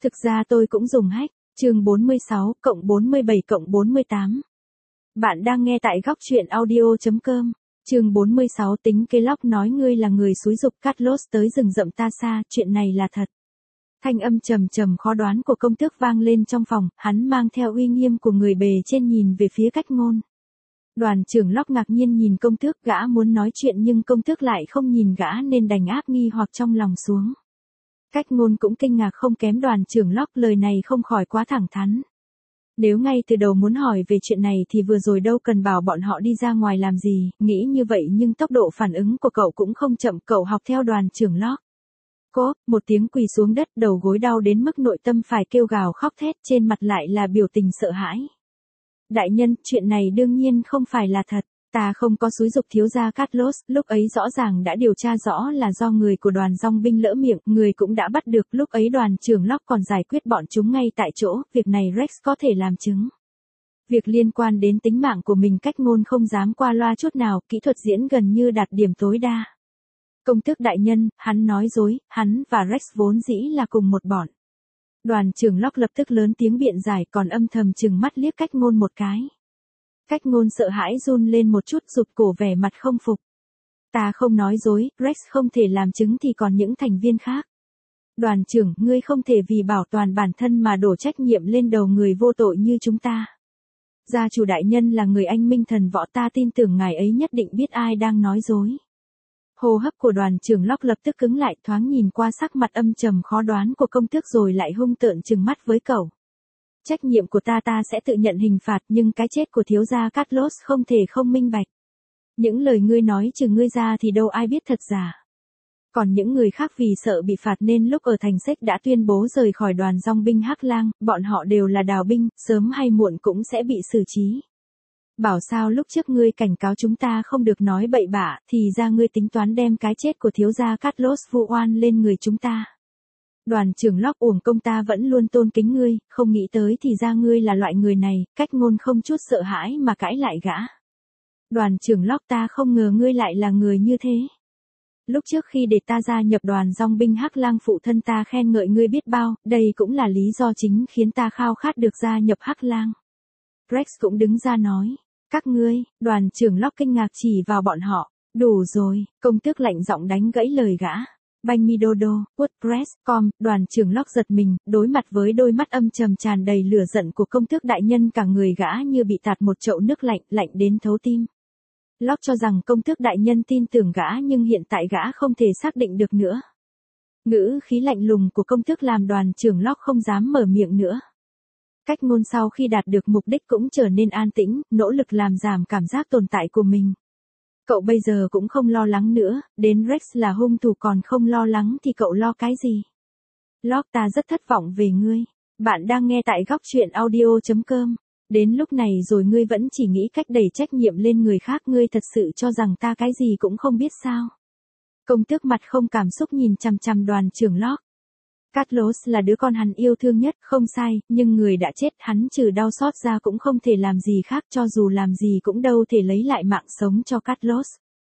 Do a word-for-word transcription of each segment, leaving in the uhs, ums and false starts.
Thực ra tôi cũng dùng hack, chương bốn mươi sáu cộng bốn mươi bảy cộng bốn mươi tám. Bạn đang nghe tại góc truyện audio.com. Chương bốn mươi sáu tính kế lóc nói ngươi là người xúi giục Carlos tới rừng rậm ta xa, chuyện này là thật. Thanh âm trầm trầm khó đoán của công tước vang lên trong phòng, hắn mang theo uy nghiêm của người bề trên nhìn về phía Cách Ngôn. Đoàn trưởng Locke ngạc nhiên nhìn công tước, gã muốn nói chuyện nhưng công tước lại không nhìn gã nên đành áp nghi hoặc trong lòng xuống. Cách Ngôn cũng kinh ngạc không kém đoàn trưởng Locke, lời này không khỏi quá thẳng thắn. Nếu ngay từ đầu muốn hỏi về chuyện này thì vừa rồi đâu cần bảo bọn họ đi ra ngoài làm gì, nghĩ như vậy nhưng tốc độ phản ứng của cậu cũng không chậm, cậu học theo đoàn trưởng Locke. Cố, một tiếng quỳ xuống đất, đầu gối đau đến mức nội tâm phải kêu gào khóc thét, trên mặt lại là biểu tình sợ hãi. Đại nhân, chuyện này đương nhiên không phải là thật. Ta không có xúi giục thiếu gia Carlos, lúc ấy rõ ràng đã điều tra rõ là do người của đoàn dong binh lỡ miệng, người cũng đã bắt được, lúc ấy đoàn trưởng Locke còn giải quyết bọn chúng ngay tại chỗ, việc này Rex có thể làm chứng. Việc liên quan đến tính mạng của mình Cách Ngôn không dám qua loa chút nào, kỹ thuật diễn gần như đạt điểm tối đa. Công tước đại nhân, hắn nói dối, hắn và Rex vốn dĩ là cùng một bọn. Đoàn trưởng Locke lập tức lớn tiếng biện giải, còn âm thầm trừng mắt liếc Cách Ngôn một cái. Cách Ngôn sợ hãi run lên một chút, rụt cổ vẻ mặt không phục. Ta không nói dối, Rex không thể làm chứng thì còn những thành viên khác. Đoàn trưởng, ngươi không thể vì bảo toàn bản thân mà đổ trách nhiệm lên đầu người vô tội như chúng ta. Gia chủ đại nhân là người anh minh thần võ, ta tin tưởng ngài ấy nhất định biết ai đang nói dối. Hô hấp của đoàn trưởng Locke lập tức cứng lại, thoáng nhìn qua sắc mặt âm trầm khó đoán của công tước rồi lại hung tợn trừng mắt với cậu. Trách nhiệm của ta ta sẽ tự nhận hình phạt, nhưng cái chết của thiếu gia Carlos không thể không minh bạch. Những lời ngươi nói trừ ngươi ra thì đâu ai biết thật giả. Còn những người khác vì sợ bị phạt nên lúc ở thành Sách đã tuyên bố rời khỏi đoàn dong binh Hắc Lang, bọn họ đều là đào binh, sớm hay muộn cũng sẽ bị xử trí. Bảo sao lúc trước ngươi cảnh cáo chúng ta không được nói bậy bạ, thì ra ngươi tính toán đem cái chết của thiếu gia Carlos vu oan lên người chúng ta. Đoàn trưởng Locke, uổng công ta vẫn luôn tôn kính ngươi, không nghĩ tới thì ra ngươi là loại người này. Cách Ngôn không chút sợ hãi mà cãi lại gã. Đoàn trưởng Locke, ta không ngờ ngươi lại là người như thế. Lúc trước khi để ta gia nhập đoàn dong binh Hắc Lang, phụ thân ta khen ngợi ngươi biết bao, đây cũng là lý do chính khiến ta khao khát được gia nhập Hắc Lang. Rex cũng đứng ra nói, các ngươi. Đoàn trưởng Locke kinh ngạc chỉ vào bọn họ. Đủ rồi, công tước lạnh giọng đánh gãy lời gã. Banh mi đô đô, WordPress chấm com, đoàn trưởng Locke giật mình, đối mặt với đôi mắt âm trầm tràn đầy lửa giận của công tước đại nhân, cả người gã như bị tạt một chậu nước lạnh, lạnh đến thấu tim. Locke cho rằng công tước đại nhân tin tưởng gã nhưng hiện tại gã không thể xác định được nữa. Ngữ khí lạnh lùng của công tước làm đoàn trưởng Locke không dám mở miệng nữa. Cách Ngôn sau khi đạt được mục đích cũng trở nên an tĩnh, nỗ lực làm giảm cảm giác tồn tại của mình. Cậu bây giờ cũng không lo lắng nữa, đến Rex là hung thủ còn không lo lắng thì cậu lo cái gì? Locke, ta rất thất vọng về ngươi. Bạn đang nghe tại góc truyện audio.com. Đến lúc này rồi ngươi vẫn chỉ nghĩ cách đẩy trách nhiệm lên người khác, ngươi thật sự cho rằng ta cái gì cũng không biết sao? Công tước mặt không cảm xúc nhìn chằm chằm đoàn trưởng Locke. Carlos là đứa con hắn yêu thương nhất, không sai, nhưng người đã chết, hắn trừ đau xót ra cũng không thể làm gì khác, cho dù làm gì cũng đâu thể lấy lại mạng sống cho Carlos.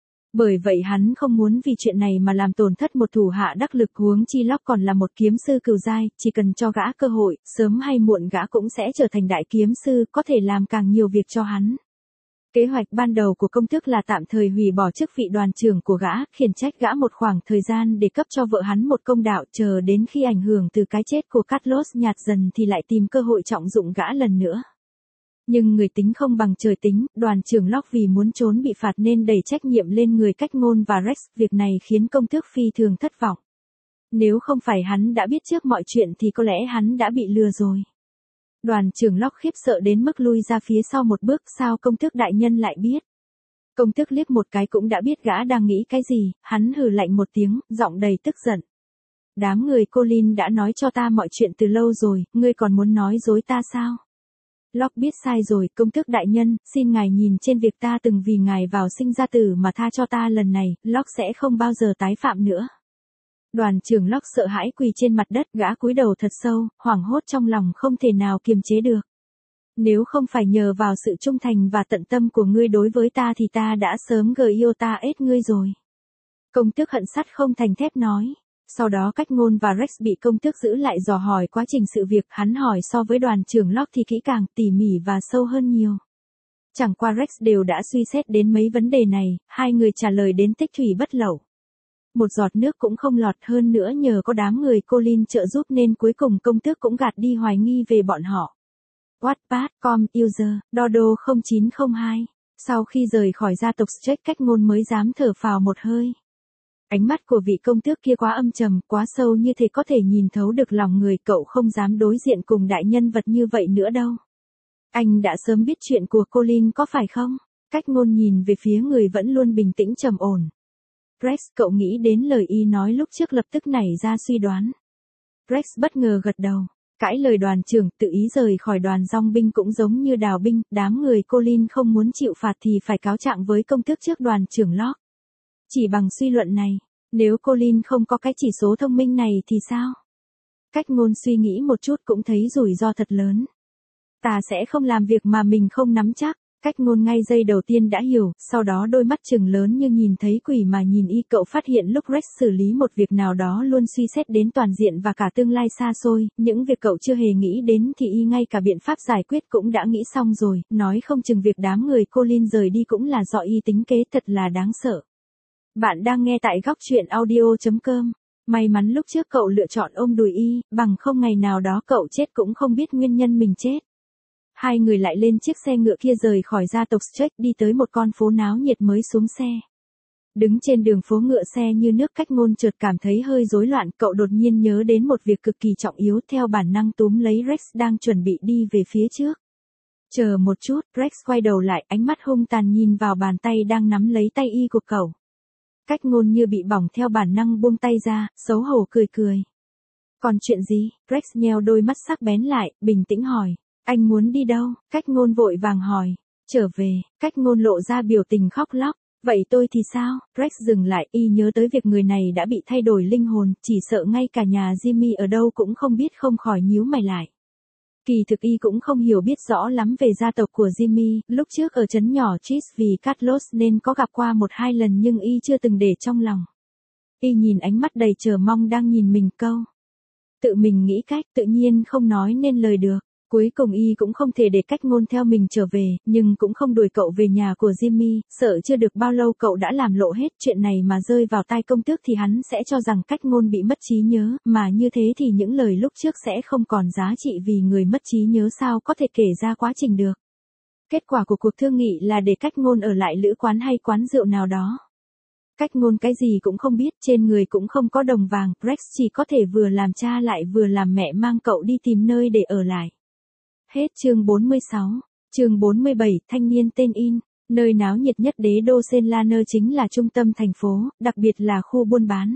Bởi vậy hắn không muốn vì chuyện này mà làm tổn thất một thủ hạ đắc lực, huống chi Locke còn là một kiếm sư cửu giai, chỉ cần cho gã cơ hội, sớm hay muộn gã cũng sẽ trở thành đại kiếm sư, có thể làm càng nhiều việc cho hắn. Kế hoạch ban đầu của công tước là tạm thời hủy bỏ chức vị đoàn trưởng của gã, khiển trách gã một khoảng thời gian để cấp cho vợ hắn một công đạo, chờ đến khi ảnh hưởng từ cái chết của Carlos nhạt dần thì lại tìm cơ hội trọng dụng gã lần nữa. Nhưng người tính không bằng trời tính, đoàn trưởng Locke vì muốn trốn bị phạt nên đẩy trách nhiệm lên người Cách Ngôn và Rex, việc này khiến công tước phi thường thất vọng. Nếu không phải hắn đã biết trước mọi chuyện thì có lẽ hắn đã bị lừa rồi. Đoàn trưởng Locke khiếp sợ đến mức lui ra phía sau một bước, sao công tước đại nhân lại biết? Công tước liếc một cái cũng đã biết gã đang nghĩ cái gì, hắn hừ lạnh một tiếng, giọng đầy tức giận. Đám người Colin đã nói cho ta mọi chuyện từ lâu rồi, ngươi còn muốn nói dối ta sao? Locke biết sai rồi, công tước đại nhân, xin ngài nhìn trên việc ta từng vì ngài vào sinh ra tử mà tha cho ta lần này, Locke sẽ không bao giờ tái phạm nữa. Đoàn trưởng Locke sợ hãi quỳ trên mặt đất, gã cúi đầu thật sâu, hoảng hốt trong lòng không thể nào kiềm chế được. Nếu không phải nhờ vào sự trung thành và tận tâm của ngươi đối với ta thì ta đã sớm gờ yêu ta ết ngươi rồi. Công tước hận sắt không thành thép nói. Sau đó Cách Ngôn và Rex bị công tước giữ lại dò hỏi quá trình sự việc, hắn hỏi so với đoàn trưởng Locke thì kỹ càng, tỉ mỉ và sâu hơn nhiều. Chẳng qua Rex đều đã suy xét đến mấy vấn đề này, hai người trả lời đến tích thủy bất lậu. Một giọt nước cũng không lọt, hơn nữa nhờ có đám người Colin trợ giúp nên cuối cùng công tước cũng gạt đi hoài nghi về bọn họ. Wattpad chấm com user Dodo không chín không hai. Sau khi rời khỏi gia tộc Stretch, Cách Ngôn mới dám thở phào một hơi. Ánh mắt của vị công tước kia quá âm trầm, quá sâu, như thể có thể nhìn thấu được lòng người, cậu không dám đối diện cùng đại nhân vật như vậy nữa đâu. Anh đã sớm biết chuyện của Colin có phải không? Cách Ngôn nhìn về phía người vẫn luôn bình tĩnh trầm ổn. Rex, cậu nghĩ đến lời y nói lúc trước, lập tức nảy ra suy đoán. Rex bất ngờ gật đầu. Cãi lời đoàn trưởng, tự ý rời khỏi đoàn dong binh cũng giống như đào binh, đám người Colin không muốn chịu phạt thì phải cáo trạng với công tước trước đoàn trưởng Locke. Chỉ bằng suy luận này, nếu Colin không có cái chỉ số thông minh này thì sao? Cách Ngôn suy nghĩ một chút cũng thấy rủi ro thật lớn. Ta sẽ không làm việc mà mình không nắm chắc. Cách Ngôn ngay giây đầu tiên đã hiểu, sau đó đôi mắt trừng lớn như nhìn thấy quỷ mà nhìn y. Cậu phát hiện lúc Rex xử lý một việc nào đó luôn suy xét đến toàn diện và cả tương lai xa xôi, những việc cậu chưa hề nghĩ đến thì y ngay cả biện pháp giải quyết cũng đã nghĩ xong rồi, nói không chừng việc đám người Colin rời đi cũng là do y tính kế, thật là đáng sợ. Bạn đang nghe tại góc truyện audio chấm com. May mắn lúc trước cậu lựa chọn ôm đùi y, bằng không ngày nào đó cậu chết cũng không biết nguyên nhân mình chết. Hai người lại lên chiếc xe ngựa kia rời khỏi gia tộc Stretch, đi tới một con phố náo nhiệt mới xuống xe. Đứng trên đường phố ngựa xe như nước, Cách Ngôn chợt cảm thấy hơi rối loạn, cậu đột nhiên nhớ đến một việc cực kỳ trọng yếu, theo bản năng túm lấy Rex đang chuẩn bị đi về phía trước. Chờ một chút, Rex quay đầu lại, ánh mắt hung tàn nhìn vào bàn tay đang nắm lấy tay y của cậu. Cách Ngôn như bị bỏng, theo bản năng buông tay ra, xấu hổ cười cười. Còn chuyện gì? Rex nheo đôi mắt sắc bén lại, bình tĩnh hỏi. Anh muốn đi đâu? Cách Ngôn vội vàng hỏi. Trở về. Cách Ngôn lộ ra biểu tình khóc lóc. Vậy tôi thì sao? Rex dừng lại, y nhớ tới việc người này đã bị thay đổi linh hồn, chỉ sợ ngay cả nhà Jimmy ở đâu cũng không biết, không khỏi nhíu mày lại. Kỳ thực y cũng không hiểu biết rõ lắm về gia tộc của Jimmy, lúc trước ở trấn nhỏ Cheese vì Carlos nên có gặp qua một hai lần nhưng y chưa từng để trong lòng. Y nhìn ánh mắt đầy chờ mong đang nhìn mình, câu. Tự mình nghĩ cách, tự nhiên không nói nên lời được. Cuối cùng y cũng không thể để Cách Ngôn theo mình trở về, nhưng cũng không đuổi cậu về nhà của Jimmy, sợ chưa được bao lâu cậu đã làm lộ hết chuyện này mà rơi vào tai công tước thì hắn sẽ cho rằng Cách Ngôn bị mất trí nhớ, mà như thế thì những lời lúc trước sẽ không còn giá trị, vì người mất trí nhớ sao có thể kể ra quá trình được. Kết quả của cuộc thương nghị là để Cách Ngôn ở lại lữ quán hay quán rượu nào đó. Cách Ngôn cái gì cũng không biết, trên người cũng không có đồng vàng, Rex chỉ có thể vừa làm cha lại vừa làm mẹ mang cậu đi tìm nơi để ở lại. Hết chương bốn mươi sáu. Chương bốn mươi bảy, thanh niên tên In. Nơi náo nhiệt nhất đế đô Senlaner chính là trung tâm thành phố, đặc biệt là khu buôn bán.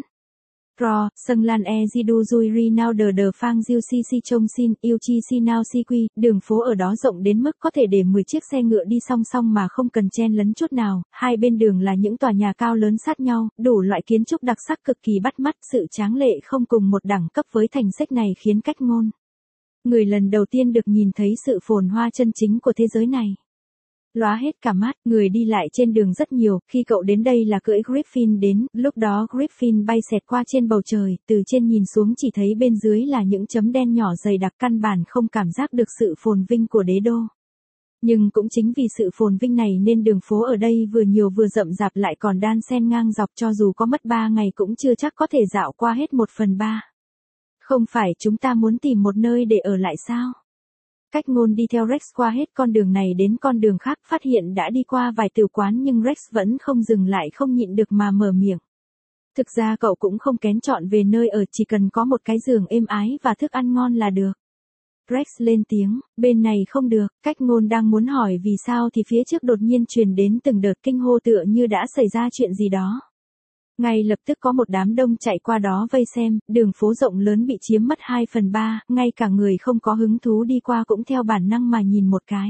Ro, Sâng Lan E Jidu Jui Ri Nao Đờ Đờ Phang Jiu Si Si Chong Sin, Yêu Chi Si Nao Si Quy, đường phố ở đó rộng đến mức có thể để mười chiếc xe ngựa đi song song mà không cần chen lấn chút nào, hai bên đường là những tòa nhà cao lớn sát nhau, đủ loại kiến trúc đặc sắc cực kỳ bắt mắt, sự tráng lệ không cùng một đẳng cấp với thành sách này khiến Cách Ngôn người lần đầu tiên được nhìn thấy sự phồn hoa chân chính của thế giới này. Lóa hết cả mắt, người đi lại trên đường rất nhiều, khi cậu đến đây là cưỡi Griffin đến, lúc đó Griffin bay xẹt qua trên bầu trời, từ trên nhìn xuống chỉ thấy bên dưới là những chấm đen nhỏ dày đặc, căn bản không cảm giác được sự phồn vinh của đế đô. Nhưng cũng chính vì sự phồn vinh này nên đường phố ở đây vừa nhiều vừa rậm rạp, lại còn đan xen ngang dọc, cho dù có mất ba ngày cũng chưa chắc có thể dạo qua hết một phần ba. Không phải chúng ta muốn tìm một nơi để ở lại sao? Cách Ngôn đi theo Rex qua hết con đường này đến con đường khác, phát hiện đã đi qua vài tiểu quán nhưng Rex vẫn không dừng lại, không nhịn được mà mở miệng. Thực ra cậu cũng không kén chọn về nơi ở, chỉ cần có một cái giường êm ái và thức ăn ngon là được. Rex lên tiếng, bên này không được. Cách Ngôn đang muốn hỏi vì sao thì phía trước đột nhiên truyền đến từng đợt kinh hô, tựa như đã xảy ra chuyện gì đó. Ngay lập tức có một đám đông chạy qua đó vây xem, đường phố rộng lớn bị chiếm mất hai phần ba, ngay cả người không có hứng thú đi qua cũng theo bản năng mà nhìn một cái.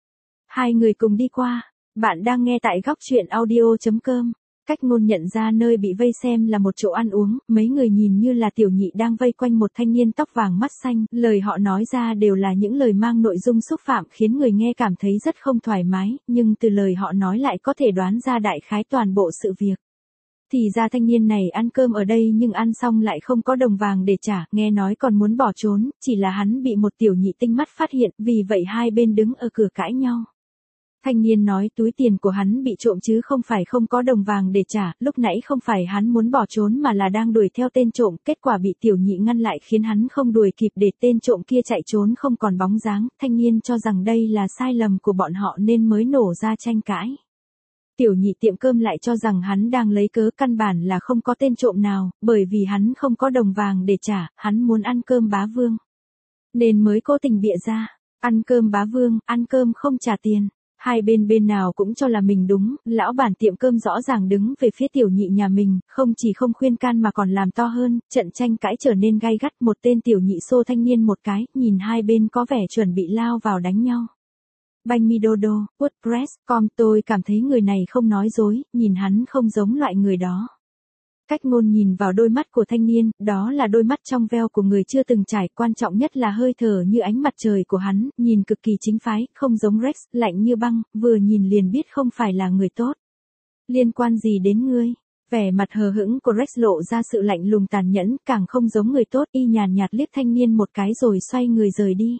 Hai người cùng đi qua. Bạn đang nghe tại góc truyện audio chấm com. Cách Ngôn nhận ra nơi bị vây xem là một chỗ ăn uống, mấy người nhìn như là tiểu nhị đang vây quanh một thanh niên tóc vàng mắt xanh, lời họ nói ra đều là những lời mang nội dung xúc phạm khiến người nghe cảm thấy rất không thoải mái, nhưng từ lời họ nói lại có thể đoán ra đại khái toàn bộ sự việc. Thì ra thanh niên này ăn cơm ở đây nhưng ăn xong lại không có đồng vàng để trả, nghe nói còn muốn bỏ trốn, chỉ là hắn bị một tiểu nhị tinh mắt phát hiện, vì vậy hai bên đứng ở cửa cãi nhau. Thanh niên nói túi tiền của hắn bị trộm chứ không phải không có đồng vàng để trả, lúc nãy không phải hắn muốn bỏ trốn mà là đang đuổi theo tên trộm, kết quả bị tiểu nhị ngăn lại khiến hắn không đuổi kịp để tên trộm kia chạy trốn không còn bóng dáng, thanh niên cho rằng đây là sai lầm của bọn họ nên mới nổ ra tranh cãi. Tiểu nhị tiệm cơm lại cho rằng hắn đang lấy cớ căn bản là không có tên trộm nào, bởi vì hắn không có đồng vàng để trả, hắn muốn ăn cơm bá vương. Nên mới cố tình bịa ra, ăn cơm bá vương, ăn cơm không trả tiền. Hai bên bên nào cũng cho là mình đúng, lão bản tiệm cơm rõ ràng đứng về phía tiểu nhị nhà mình, không chỉ không khuyên can mà còn làm to hơn, trận tranh cãi trở nên gay gắt, một tên tiểu nhị xô thanh niên một cái, nhìn hai bên có vẻ chuẩn bị lao vào đánh nhau. Banh mi đô đô, WordPress, com tôi cảm thấy người này không nói dối, nhìn hắn không giống loại người đó. Cách ngôn nhìn vào đôi mắt của thanh niên, đó là đôi mắt trong veo của người chưa từng trải, quan trọng nhất là hơi thở như ánh mặt trời của hắn, nhìn cực kỳ chính phái, không giống Rex, lạnh như băng, vừa nhìn liền biết không phải là người tốt. Liên quan gì đến ngươi? Vẻ mặt hờ hững của Rex lộ ra sự lạnh lùng tàn nhẫn, càng không giống người tốt, y nhàn nhạt liếc thanh niên một cái rồi xoay người rời đi.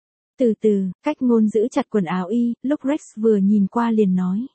Từ từ, cách ngôn giữ chặt quần áo y, lúc Rex vừa nhìn qua liền nói.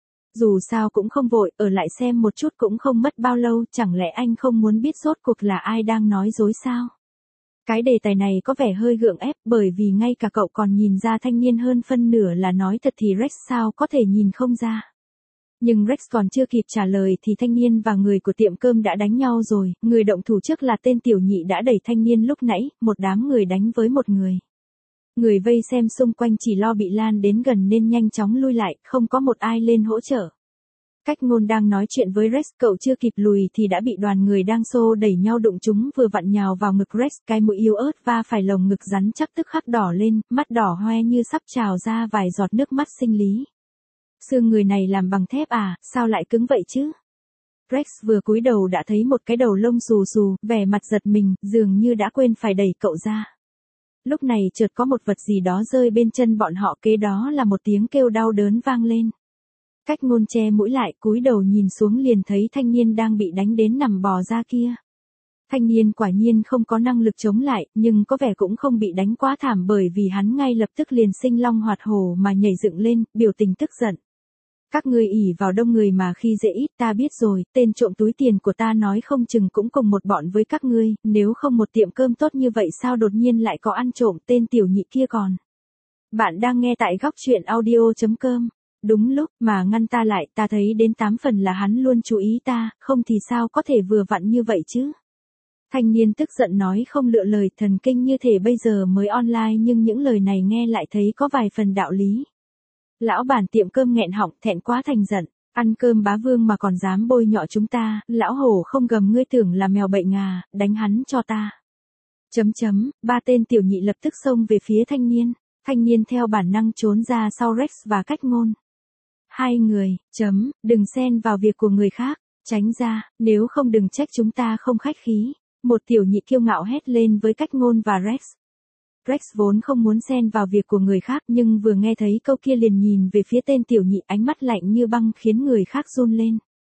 Dù sao cũng không vội, ở lại xem một chút cũng không mất bao lâu, chẳng lẽ anh không muốn biết rốt cuộc là ai đang nói dối sao? Cái đề tài này có vẻ hơi gượng ép, bởi vì ngay cả cậu còn nhìn ra thanh niên hơn phân nửa là nói thật thì Rex sao có thể nhìn không ra. Nhưng Rex còn chưa kịp trả lời thì thanh niên và người của tiệm cơm đã đánh nhau rồi, người động thủ trước là tên tiểu nhị đã đẩy thanh niên lúc nãy, một đám người đánh với một người. Người vây xem xung quanh chỉ lo bị lan đến gần nên nhanh chóng lui lại, không có một ai lên hỗ trợ. Cách ngôn đang nói chuyện với Rex, cậu chưa kịp lùi thì đã bị đoàn người đang xô đẩy nhau đụng chúng vừa vặn nhào vào ngực Rex, cái mũi yếu ớt va phải lồng ngực rắn chắc tức khắc đỏ lên, mắt đỏ hoe như sắp trào ra vài giọt nước mắt sinh lý. Xương người này làm bằng thép à, sao lại cứng vậy chứ? Rex vừa cúi đầu đã thấy một cái đầu lông xù xù, vẻ mặt giật mình, dường như đã quên phải đẩy cậu ra. Lúc này chợt có một vật gì đó rơi bên chân bọn họ, kế đó là một tiếng kêu đau đớn vang lên. Cách ngôn che mũi lại, cúi đầu nhìn xuống liền thấy thanh niên đang bị đánh đến nằm bò ra kia. Thanh niên quả nhiên không có năng lực chống lại, nhưng có vẻ cũng không bị đánh quá thảm bởi vì hắn ngay lập tức liền sinh long hoạt hổ mà nhảy dựng lên, biểu tình tức giận. Các ngươi ỷ vào đông người mà khi dễ ít, ta biết rồi, tên trộm túi tiền của ta nói không chừng cũng cùng một bọn với các ngươi, nếu không một tiệm cơm tốt như vậy sao đột nhiên lại có ăn trộm, tên tiểu nhị kia còn. Bạn đang nghe tại góc truyện audio chấm com. Đúng lúc mà ngăn ta lại, ta thấy đến tám phần là hắn luôn chú ý ta, không thì sao có thể vừa vặn như vậy chứ. Thanh niên tức giận nói không lựa lời, thần kinh như thể bây giờ mới online nhưng những lời này nghe lại thấy có vài phần đạo lý. Lão bản tiệm cơm nghẹn họng, thẹn quá thành giận, ăn cơm bá vương mà còn dám bôi nhọ chúng ta, lão hổ không gầm ngươi tưởng là mèo bệnh à, đánh hắn cho ta. Chấm chấm, ba tên tiểu nhị lập tức xông về phía thanh niên, thanh niên theo bản năng trốn ra sau Rex và cách ngôn. Hai người, chấm, đừng xen vào việc của người khác, tránh ra, nếu không đừng trách chúng ta không khách khí. Một tiểu nhị kiêu ngạo hét lên với cách ngôn và Rex. Rex vốn không muốn xen vào việc của người khác nhưng vừa nghe thấy câu kia liền nhìn về phía tên tiểu nhị, ánh mắt lạnh như băng khiến người khác run lên.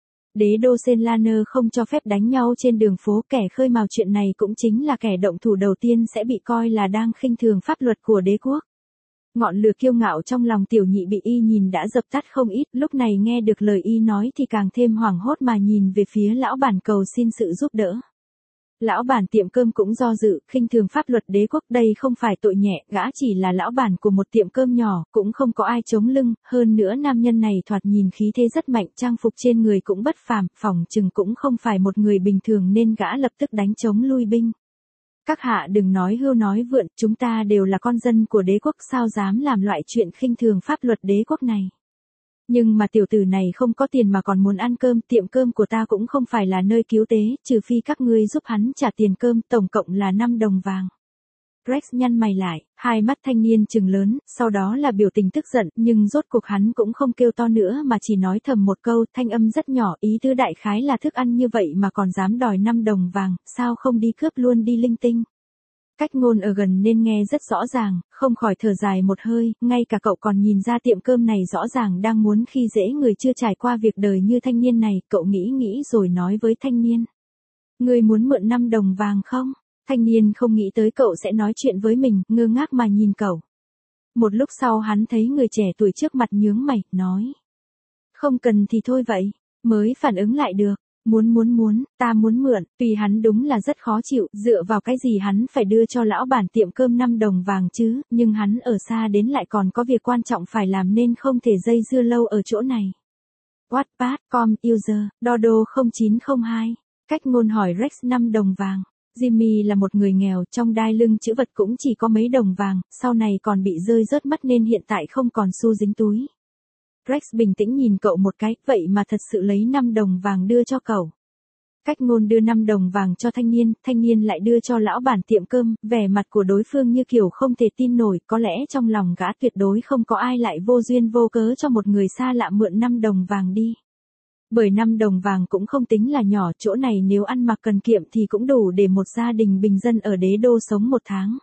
Đế đô Senlaner không cho phép đánh nhau trên đường phố, kẻ khơi mào chuyện này cũng chính là kẻ động thủ đầu tiên sẽ bị coi là đang khinh thường pháp luật của đế quốc. Ngọn lửa kiêu ngạo trong lòng tiểu nhị bị y nhìn đã dập tắt không ít, lúc này nghe được lời y nói thì càng thêm hoảng hốt mà nhìn về phía lão bản cầu xin sự giúp đỡ. Lão bản tiệm cơm cũng do dự, khinh thường pháp luật đế quốc đây không phải tội nhẹ, gã chỉ là lão bản của một tiệm cơm nhỏ, cũng không có ai chống lưng, hơn nữa nam nhân này thoạt nhìn khí thế rất mạnh, trang phục trên người cũng bất phàm, phỏng chừng cũng không phải một người bình thường nên gã lập tức đánh chống lui binh. Các hạ đừng nói hưu nói vượn, chúng ta đều là con dân của đế quốc sao dám làm loại chuyện khinh thường pháp luật đế quốc này. Nhưng mà tiểu tử này không có tiền mà còn muốn ăn cơm, tiệm cơm của ta cũng không phải là nơi cứu tế, trừ phi các ngươi giúp hắn trả tiền cơm, tổng cộng là năm đồng vàng. Rex nhăn mày lại, hai mắt thanh niên trừng lớn, sau đó là biểu tình tức giận, nhưng rốt cuộc hắn cũng không kêu to nữa mà chỉ nói thầm một câu, thanh âm rất nhỏ, ý tứ đại khái là thức ăn như vậy mà còn dám đòi năm đồng vàng, sao không đi cướp luôn đi linh tinh. Cách ngôn ở gần nên nghe rất rõ ràng, không khỏi thở dài một hơi, ngay cả cậu còn nhìn ra tiệm cơm này rõ ràng đang muốn khi dễ người chưa trải qua việc đời như thanh niên này, cậu nghĩ nghĩ rồi nói với thanh niên. Ngươi muốn mượn năm đồng vàng không? Thanh niên không nghĩ tới cậu sẽ nói chuyện với mình, ngơ ngác mà nhìn cậu. Một lúc sau hắn thấy người trẻ tuổi trước mặt nhướng mày, nói. Không cần thì thôi vậy, mới phản ứng lại được. Muốn muốn muốn, ta muốn mượn, tuy hắn đúng là rất khó chịu, dựa vào cái gì hắn phải đưa cho lão bản tiệm cơm năm đồng vàng chứ, nhưng hắn ở xa đến lại còn có việc quan trọng phải làm nên không thể dây dưa lâu ở chỗ này. Wattpad, com, user, Dodo không chín không hai. Cách ngôn hỏi Rex năm đồng vàng. Jimmy là một người nghèo, trong đai lưng chữ vật cũng chỉ có mấy đồng vàng, sau này còn bị rơi rớt mất nên hiện tại không còn xu dính túi. Rex bình tĩnh nhìn cậu một cái, vậy mà thật sự lấy năm đồng vàng đưa cho cậu. Cách ngôn đưa năm đồng vàng cho thanh niên, thanh niên lại đưa cho lão bản tiệm cơm, vẻ mặt của đối phương như kiểu không thể tin nổi, có lẽ trong lòng gã tuyệt đối không có ai lại vô duyên vô cớ cho một người xa lạ mượn năm đồng vàng đi. Bởi năm đồng vàng cũng không tính là nhỏ, chỗ này nếu ăn mặc cần kiệm thì cũng đủ để một gia đình bình dân ở đế đô sống một tháng.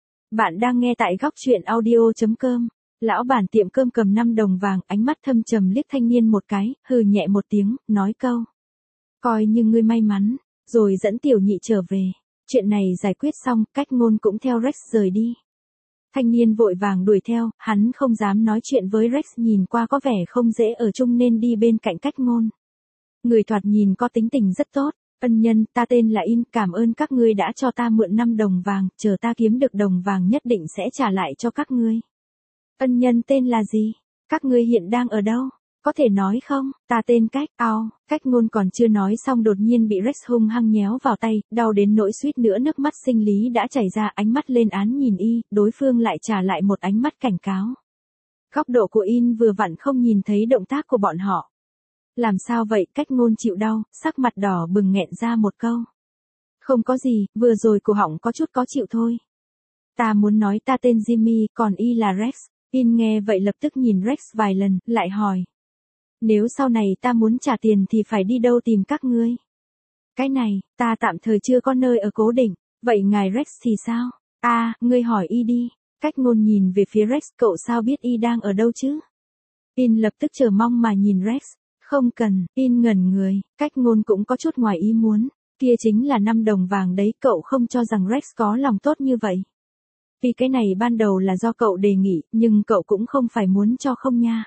Bạn đang nghe tại góc truyện audio chấm com. Lão bản tiệm cơm cầm năm đồng vàng, ánh mắt thâm trầm liếc thanh niên một cái, hừ nhẹ một tiếng, nói câu. Coi như ngươi may mắn, rồi dẫn tiểu nhị trở về. Chuyện này giải quyết xong, cách ngôn cũng theo Rex rời đi. Thanh niên vội vàng đuổi theo, hắn không dám nói chuyện với Rex, nhìn qua có vẻ không dễ ở chung nên đi bên cạnh cách ngôn. Người thoạt nhìn có tính tình rất tốt. Ân nhân, ta tên là In, cảm ơn các ngươi đã cho ta mượn năm đồng vàng, chờ ta kiếm được đồng vàng nhất định sẽ trả lại cho các ngươi. Ân nhân tên là gì? Các ngươi hiện đang ở đâu? Có thể nói không? Ta tên Cách, ao, Cách ngôn còn chưa nói xong đột nhiên bị Rex hung hăng nhéo vào tay, đau đến nỗi suýt nữa nước mắt sinh lý đã chảy ra, ánh mắt lên án nhìn y, đối phương lại trả lại một ánh mắt cảnh cáo. Góc độ của In vừa vặn không nhìn thấy động tác của bọn họ. Làm sao vậy? Cách ngôn chịu đau, sắc mặt đỏ bừng nghẹn ra một câu. Không có gì, vừa rồi cổ họng có chút có chịu thôi. Ta muốn nói ta tên Jimmy, còn y là Rex. In nghe vậy lập tức nhìn Rex vài lần, lại hỏi. Nếu sau này ta muốn trả tiền thì phải đi đâu tìm các ngươi? Cái này, ta tạm thời chưa có nơi ở cố định, vậy ngài Rex thì sao? À, ngươi hỏi y đi. Cách ngôn nhìn về phía Rex, cậu sao biết y đang ở đâu chứ? In lập tức chờ mong mà nhìn Rex. Không cần, In ngẩn người, cách ngôn cũng có chút ngoài ý muốn. Kia chính là năm đồng vàng đấy, cậu không cho rằng Rex có lòng tốt như vậy. Vì cái này ban đầu là do cậu đề nghị, nhưng cậu cũng không phải muốn cho không nha.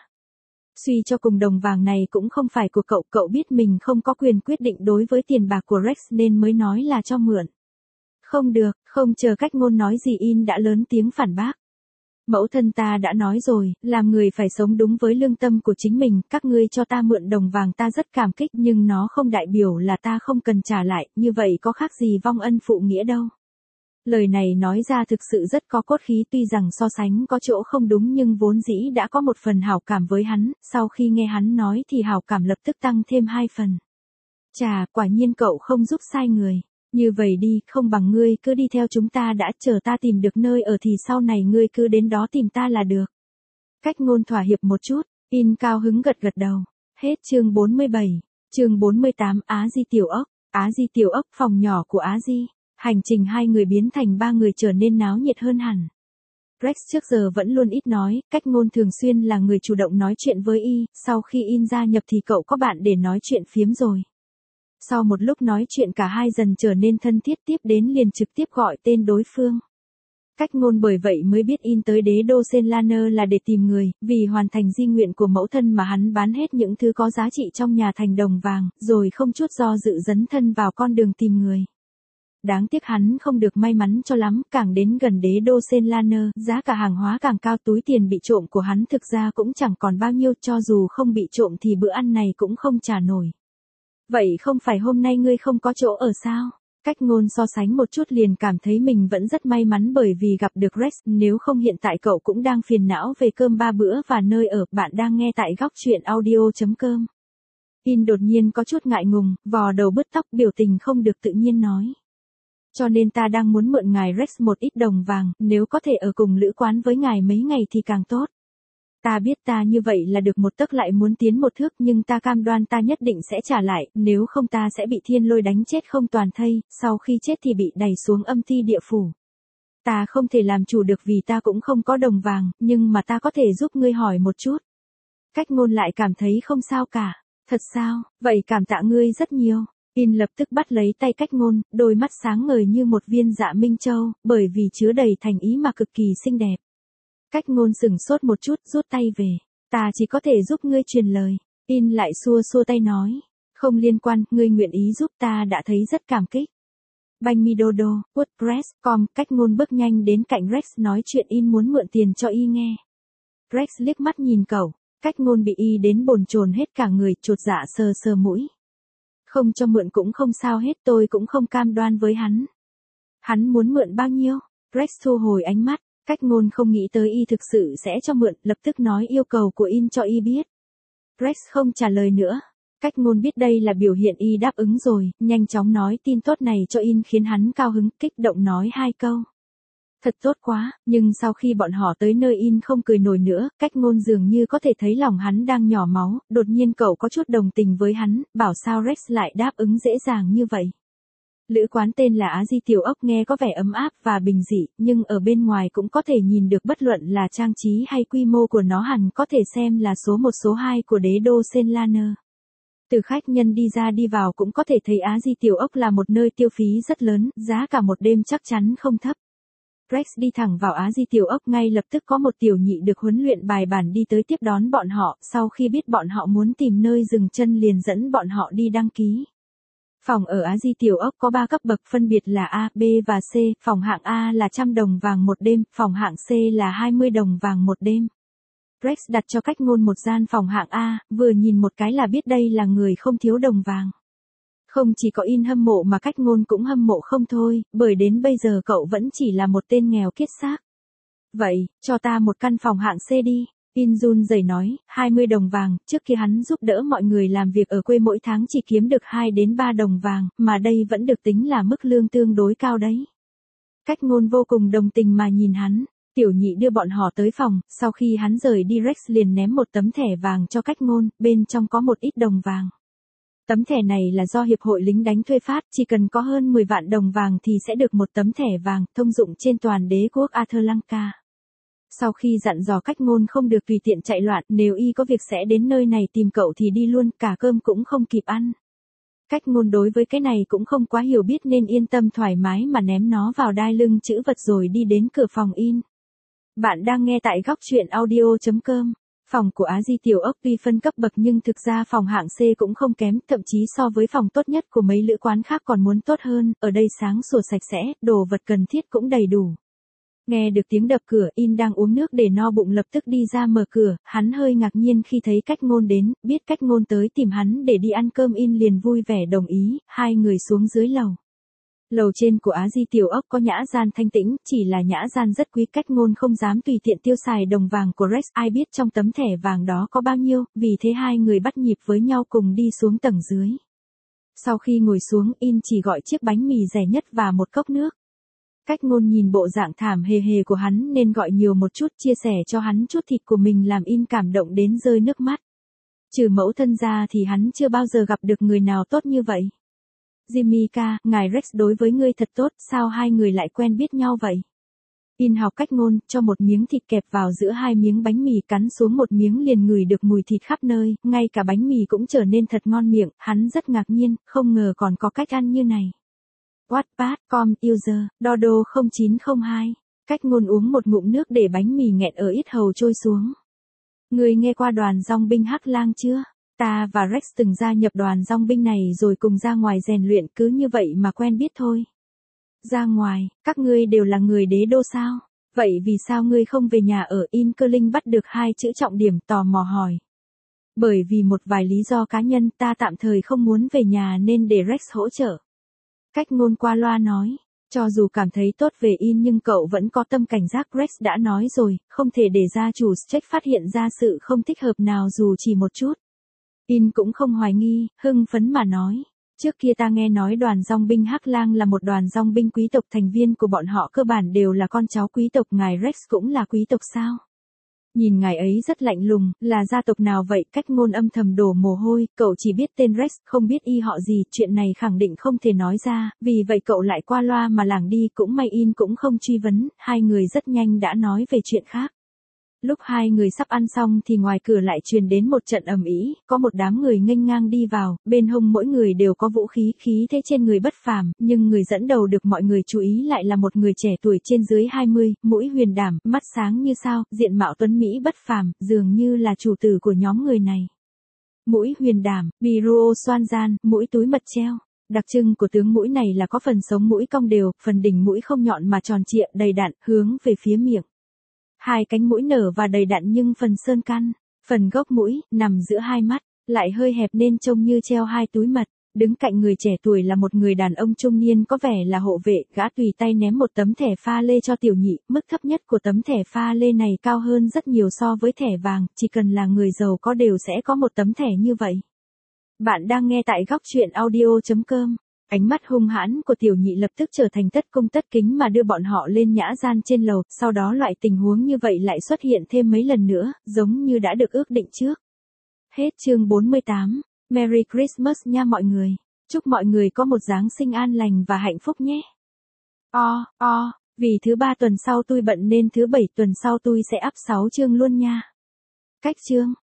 Suy cho cùng đồng vàng này cũng không phải của cậu, cậu biết mình không có quyền quyết định đối với tiền bạc của Rex nên mới nói là cho mượn. Không được, không chờ cách ngôn nói gì In đã lớn tiếng phản bác. Mẫu thân ta đã nói rồi, làm người phải sống đúng với lương tâm của chính mình, các ngươi cho ta mượn đồng vàng ta rất cảm kích nhưng nó không đại biểu là ta không cần trả lại, như vậy có khác gì vong ân phụ nghĩa đâu. Lời này nói ra thực sự rất có cốt khí, tuy rằng so sánh có chỗ không đúng nhưng vốn dĩ đã có một phần hảo cảm với hắn, sau khi nghe hắn nói thì hảo cảm lập tức tăng thêm hai phần. Chà, quả nhiên cậu không giúp sai người. Như vậy đi, không bằng ngươi cứ đi theo chúng ta đã, chờ ta tìm được nơi ở thì sau này ngươi cứ đến đó tìm ta là được. Cách ngôn thỏa hiệp một chút, In cao hứng gật gật đầu. Hết chương bốn mươi bảy, chương bốn mươi tám Á Di Tiểu Ốc, Á Di Tiểu Ốc, phòng nhỏ của Á Di. Hành trình hai người biến thành ba người trở nên náo nhiệt hơn hẳn. Rex trước giờ vẫn luôn ít nói, cách ngôn thường xuyên là người chủ động nói chuyện với y, sau khi In gia nhập thì cậu có bạn để nói chuyện phiếm rồi. Sau một lúc nói chuyện cả hai dần trở nên thân thiết, tiếp đến liền trực tiếp gọi tên đối phương. Cách ngôn bởi vậy mới biết In tới đế đô Senlaner là để tìm người, vì hoàn thành di nguyện của mẫu thân mà hắn bán hết những thứ có giá trị trong nhà thành đồng vàng, rồi không chút do dự dấn thân vào con đường tìm người. Đáng tiếc hắn không được may mắn cho lắm, càng đến gần đế đô Senlaner, giá cả hàng hóa càng cao, túi tiền bị trộm của hắn thực ra cũng chẳng còn bao nhiêu, cho dù không bị trộm thì bữa ăn này cũng không trả nổi. Vậy không phải hôm nay ngươi không có chỗ ở sao? Cách ngôn so sánh một chút liền cảm thấy mình vẫn rất may mắn bởi vì gặp được Rex, nếu không hiện tại cậu cũng đang phiền não về cơm ba bữa và nơi ở. Bạn đang nghe tại góc truyện audio chấm com. In đột nhiên có chút ngại ngùng, vò đầu bứt tóc, biểu tình không được tự nhiên nói. Cho nên ta đang muốn mượn ngài Rex một ít đồng vàng, nếu có thể ở cùng lữ quán với ngài mấy ngày thì càng tốt. Ta biết ta như vậy là được một tấc lại muốn tiến một thước, nhưng ta cam đoan ta nhất định sẽ trả lại, nếu không ta sẽ bị thiên lôi đánh chết không toàn thây, sau khi chết thì bị đày xuống âm ti địa phủ. Ta không thể làm chủ được vì ta cũng không có đồng vàng, nhưng mà ta có thể giúp ngươi hỏi một chút. Cách ngôn lại cảm thấy không sao cả. Thật sao, vậy cảm tạ ngươi rất nhiều. In lập tức bắt lấy tay cách ngôn, đôi mắt sáng ngời như một viên dạ minh châu, bởi vì chứa đầy thành ý mà cực kỳ xinh đẹp. Cách ngôn sửng sốt một chút, rút tay về. Ta chỉ có thể giúp ngươi truyền lời. In lại xua xua tay nói. Không liên quan, ngươi nguyện ý giúp ta đã thấy rất cảm kích. Banh mi đô đô, WordPress chấm com, cách ngôn bước nhanh đến cạnh Rex nói chuyện In muốn mượn tiền cho Y nghe. Rex liếc mắt nhìn cậu, cách ngôn bị Y đến bồn chồn hết cả người, chột dạ sờ sờ mũi. Không cho mượn cũng không sao hết, tôi cũng không cam đoan với hắn. Hắn muốn mượn bao nhiêu? Rex thu hồi ánh mắt, cách ngôn không nghĩ tới Y thực sự sẽ cho mượn, lập tức nói yêu cầu của In cho Y biết. Rex không trả lời nữa. Cách ngôn biết đây là biểu hiện Y đáp ứng rồi, nhanh chóng nói tin tốt này cho In khiến hắn cao hứng, kích động nói hai câu. Thật tốt quá, nhưng sau khi bọn họ tới nơi In không cười nổi nữa, cách ngôn dường như có thể thấy lòng hắn đang nhỏ máu, đột nhiên cậu có chút đồng tình với hắn, bảo sao Rex lại đáp ứng dễ dàng như vậy. Lữ quán tên là Á Di Tiểu Ốc nghe có vẻ ấm áp và bình dị, nhưng ở bên ngoài cũng có thể nhìn được bất luận là trang trí hay quy mô của nó hẳn có thể xem là số một số hai của đế đô Senlaner. Từ khách nhân đi ra đi vào cũng có thể thấy Á Di Tiểu Ốc là một nơi tiêu phí rất lớn, giá cả một đêm chắc chắn không thấp. Rex đi thẳng vào Á Di Tiểu Ốc, ngay lập tức có một tiểu nhị được huấn luyện bài bản đi tới tiếp đón bọn họ, sau khi biết bọn họ muốn tìm nơi dừng chân liền dẫn bọn họ đi đăng ký. Phòng ở Á Di Tiểu Ốc có ba cấp bậc phân biệt là A, B và C, phòng hạng A là trăm đồng vàng một đêm, phòng hạng C là hai mươi đồng vàng một đêm. Rex đặt cho cách ngôn một gian phòng hạng A, vừa nhìn một cái là biết đây là người không thiếu đồng vàng. Không chỉ có In hâm mộ mà cách ngôn cũng hâm mộ không thôi, bởi đến bây giờ cậu vẫn chỉ là một tên nghèo kiết xác. Vậy, cho ta một căn phòng hạng C đi. In run rẩy nói, hai mươi đồng vàng, trước khi hắn giúp đỡ mọi người làm việc ở quê mỗi tháng chỉ kiếm được hai đến ba đồng vàng, mà đây vẫn được tính là mức lương tương đối cao đấy. Cách ngôn vô cùng đồng tình mà nhìn hắn. Tiểu nhị đưa bọn họ tới phòng, sau khi hắn rời đi Rex liền ném một tấm thẻ vàng cho cách ngôn, bên trong có một ít đồng vàng. Tấm thẻ này là do Hiệp hội lính đánh thuê phát, chỉ cần có hơn mười vạn đồng vàng thì sẽ được một tấm thẻ vàng, thông dụng trên toàn đế quốc Atlantica. Sau khi dặn dò cách ngôn không được tùy tiện chạy loạn, nếu Y có việc sẽ đến nơi này tìm cậu thì đi luôn, cả cơm cũng không kịp ăn. Cách ngôn đối với cái này cũng không quá hiểu biết nên yên tâm thoải mái mà ném nó vào đai lưng chữ vật rồi đi đến cửa phòng In. Bạn đang nghe tại góc truyện audio chấm com. Phòng của Á Di Tiểu Ốc tuy phân cấp bậc nhưng thực ra phòng hạng C cũng không kém, thậm chí so với phòng tốt nhất của mấy lữ quán khác còn muốn tốt hơn, ở đây sáng sủa sạch sẽ, đồ vật cần thiết cũng đầy đủ. Nghe được tiếng đập cửa, In đang uống nước để no bụng lập tức đi ra mở cửa, hắn hơi ngạc nhiên khi thấy cách ngôn đến, biết cách ngôn tới tìm hắn để đi ăn cơm In liền vui vẻ đồng ý, hai người xuống dưới lầu. Lầu trên của Á Di Tiểu Ốc có nhã gian thanh tĩnh, chỉ là nhã gian rất quý, cách ngôn không dám tùy tiện tiêu xài đồng vàng của Rex, ai biết trong tấm thẻ vàng đó có bao nhiêu, vì thế hai người bắt nhịp với nhau cùng đi xuống tầng dưới. Sau khi ngồi xuống, In chỉ gọi chiếc bánh mì rẻ nhất và một cốc nước. Cách ngôn nhìn bộ dạng thảm hề hề của hắn nên gọi nhiều một chút, chia sẻ cho hắn chút thịt của mình làm In cảm động đến rơi nước mắt. Trừ mẫu thân ra thì hắn chưa bao giờ gặp được người nào tốt như vậy. Jimmy ca, ngài Rex đối với ngươi thật tốt, sao hai người lại quen biết nhau vậy? In học cách ngôn, cho một miếng thịt kẹp vào giữa hai miếng bánh mì, cắn xuống một miếng liền ngửi được mùi thịt khắp nơi, ngay cả bánh mì cũng trở nên thật ngon miệng, hắn rất ngạc nhiên, không ngờ còn có cách ăn như này. Wattpad chấm com user, Dodo không chín không hai. Cách ngôn uống một ngụm nước để bánh mì nghẹn ở yết hầu trôi xuống. Ngươi nghe qua đoàn dòng binh Hắc Lang chưa? Ta và Rex từng gia nhập đoàn dòng binh này rồi cùng ra ngoài rèn luyện, cứ như vậy mà quen biết thôi. Ra ngoài, các ngươi đều là người đế đô sao? Vậy vì sao ngươi không về nhà ở? In Cơ Linh bắt được hai chữ trọng điểm, tò mò hỏi. Bởi vì một vài lý do cá nhân, ta tạm thời không muốn về nhà nên để Rex hỗ trợ. Cách ngôn qua loa nói. Cho dù cảm thấy tốt về In nhưng cậu vẫn có tâm cảnh giác, Rex đã nói rồi, không thể để gia chủ Stretch phát hiện ra sự không thích hợp nào dù chỉ một chút. In cũng không hoài nghi, hưng phấn mà nói. Trước kia ta nghe nói đoàn dòng binh Hắc Lang là một đoàn dòng binh quý tộc, thành viên của bọn họ cơ bản đều là con cháu quý tộc, ngài Rex cũng là quý tộc sao? Nhìn ngài ấy rất lạnh lùng, là gia tộc nào vậy? Cách ngôn âm thầm đổ mồ hôi, cậu chỉ biết tên Rex, không biết y họ gì, chuyện này khẳng định không thể nói ra, vì vậy cậu lại qua loa mà lảng đi, cũng may In cũng không truy vấn, hai người rất nhanh đã nói về chuyện khác. Lúc hai người sắp ăn xong thì ngoài cửa lại truyền đến một trận ầm ĩ, có một đám người nghênh ngang đi vào, bên hông mỗi người đều có vũ khí, khí thế trên người bất phàm, nhưng người dẫn đầu được mọi người chú ý lại là một người trẻ tuổi trên dưới hai mươi, mũi huyền đảm, mắt sáng như sao, diện mạo tuấn mỹ bất phàm, dường như là chủ tử của nhóm người này. Mũi huyền đảm, Biruo Swanjan, mũi túi mật treo. Đặc trưng của tướng mũi này là có phần sống mũi cong đều, phần đỉnh mũi không nhọn mà tròn trịa, đầy đặn, hướng về phía miệng. Hai cánh mũi nở và đầy đặn nhưng phần sơn căn, phần gốc mũi, nằm giữa hai mắt, lại hơi hẹp nên trông như treo hai túi mật. Đứng cạnh người trẻ tuổi là một người đàn ông trung niên có vẻ là hộ vệ, gã tùy tay ném một tấm thẻ pha lê cho tiểu nhị, mức thấp nhất của tấm thẻ pha lê này cao hơn rất nhiều so với thẻ vàng, chỉ cần là người giàu có đều sẽ có một tấm thẻ như vậy. Bạn đang nghe tại góc truyện audio chấm com. Ánh mắt hung hãn của tiểu nhị lập tức trở thành tất cung tất kính mà đưa bọn họ lên nhã gian trên lầu, sau đó loại tình huống như vậy lại xuất hiện thêm mấy lần nữa, giống như đã được ước định trước. Hết chương bốn mươi tám. Merry Christmas nha mọi người. Chúc mọi người có một Giáng sinh an lành và hạnh phúc nhé. O, o, vì thứ ba tuần sau tôi bận nên thứ bảy tuần sau tôi sẽ up sáu chương luôn nha. Cách chương.